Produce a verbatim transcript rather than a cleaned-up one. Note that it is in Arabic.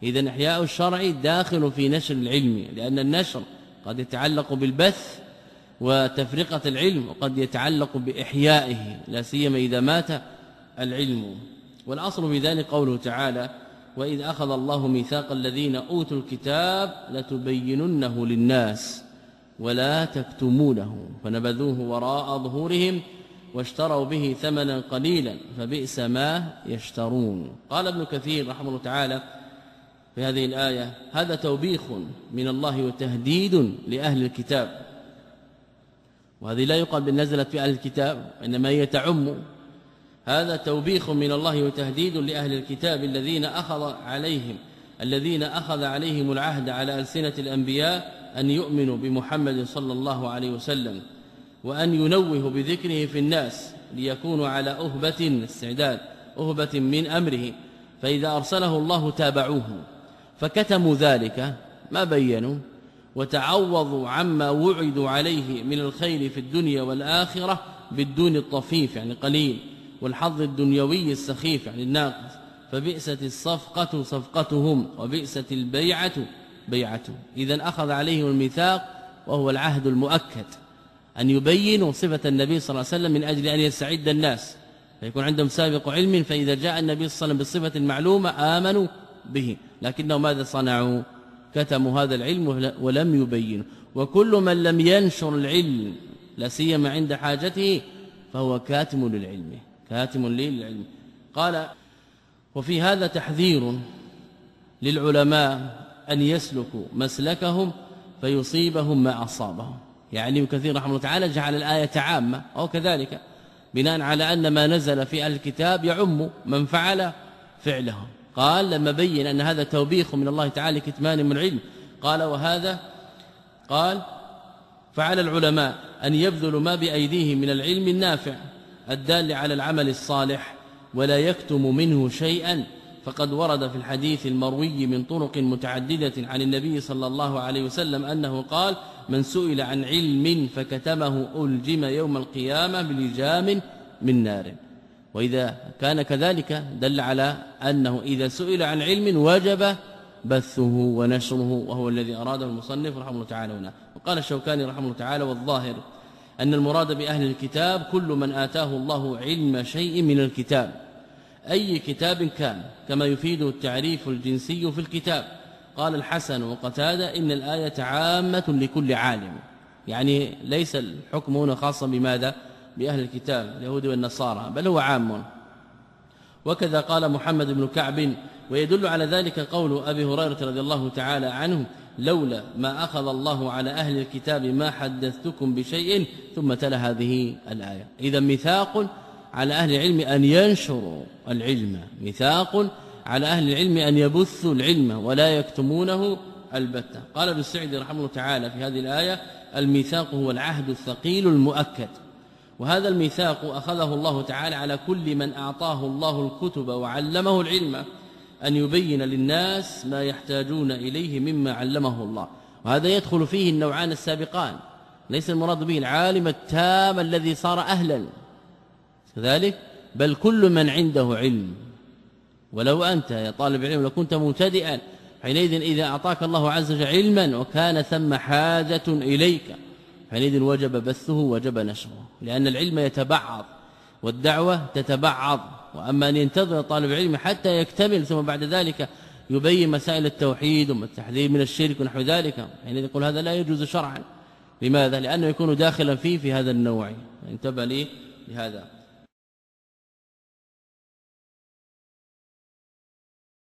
إذن إحياء الشرع داخل في نشر العلم، لأن النشر قد يتعلق بالبث وتفرقة العلم، وقد يتعلق بإحيائه لا سيما إذا مات العلم. والأصل في ذلك قوله تعالى: وإذ أخذ الله ميثاق الذين أوتوا الكتاب لتبيننه للناس ولا تكتمونه فنبذوه وراء ظهورهم واشتروا به ثمنا قليلا فبئس ما يشترون. قال ابن كثير رحمه الله تعالى في هذه الآية: هذا توبيخ من الله وتهديد لأهل الكتاب. وهذه لا يقال بأن نزلت في أهل الكتاب، إنما هي تعم. هذا توبيخ من الله وتهديد لأهل الكتاب الذين أخذ عليهم الذين أخذ عليهم العهد على ألسنة الأنبياء أن يؤمنوا بمحمد صلى الله عليه وسلم، وأن ينوهوا بذكره في الناس ليكونوا على أهبة استعداد أهبة من أمره، فإذا أرسله الله تابعوه، فكتموا ذلك ما بينوا وتعوضوا عما وعدوا عليه من الخير في الدنيا والآخرة بالدون الطفيف يعني قليل، والحظ الدنيوي السخيف يعني الناقص، فبئست الصفقة صفقتهم وبئست البيعة بيعته. إذن أخذ عليهم الميثاق وهو العهد المؤكد أن يبينوا صفة النبي صلى الله عليه وسلم من أجل أن يستعد الناس فيكون عندهم سابق علم، فإذا جاء النبي صلى الله عليه وسلم بالصفة المعلومة آمنوا به، لكنهم ماذا صنعوا؟ كتموا هذا العلم ولم يبينوا. وكل من لم ينشر العلم لا سيما عند حاجته فهو كاتم للعلم كاتم للعلم. قال: وفي هذا تحذير للعلماء أن يسلكوا مسلكهم فيصيبهم ما أصابهم. يعني كثير رحمه الله تعالى جعل الآية عامة أو كذلك بناء على أن ما نزل في الكتاب يعم من فعل فعلهم. قال لما بين أن هذا توبيخ من الله تعالى كتمان من العلم، قال: وهذا قال فعلى العلماء أن يبذلوا ما بأيديهم من العلم النافع الدال على العمل الصالح ولا يكتم منه شيئا، فقد ورد في الحديث المروي من طرق متعددة عن النبي صلى الله عليه وسلم أنه قال: من سئل عن علم فكتمه ألجم يوم القيامة بلجام من نار. وإذا كان كذلك دل على أنه إذا سئل عن علم وجب بثه ونشره، وهو الذي أراده المصنف رحمه الله تعالى هنا. وقال الشوكاني رحمه الله تعالى: والظاهر أن المراد بأهل الكتاب كل من آتاه الله علم شيء من الكتاب أي كتاب كان، كما يفيد التعريف الجنسي في الكتاب. قال الحسن وقتادة: إن الآية عامة لكل عالم، يعني ليس الحكم هنا خاصا بماذا؟ بأهل الكتاب اليهود والنصارى، بل هو عام. وكذا قال محمد بن كعب. ويدل على ذلك قول أبي هريرة رضي الله تعالى عنه: لولا ما أخذ الله على أهل الكتاب ما حدثتكم بشيء، ثم تلا هذه الآية. إذا ميثاق على أهل العلم أن ينشروا العلم، ميثاق على أهل العلم أن يبثوا العلم ولا يكتمونه البتة. قال ابن السعدي رحمه الله تعالى في هذه الآية: الميثاق هو العهد الثقيل المؤكد، وهذا الميثاق أخذه الله تعالى على كل من أعطاه الله الكتب وعلمه العلم أن يبين للناس ما يحتاجون إليه مما علمه الله. وهذا يدخل فيه النوعان السابقان، ليس المراد به العالم التام الذي صار أهلا كذلك، بل كل من عنده علم. ولو أنت يا طالب علم لكنت مبتدئا، حينئذ إذا أعطاك الله عز وجل علما وكان ثم حاجة إليك، حينئذ وجب بثه وجب نشره، لأن العلم يتبعض والدعوة تتبعض. وأما أن ينتظر طالب العلم حتى يكتمل ثم بعد ذلك يبين مسائل التوحيد والتحذير من الشرك ونحو ذلك، حينئذ يقول هذا لا يجوز شرعا. لماذا؟ لأنه يكون داخلا فيه في هذا النوع. انتبه لي لهذا.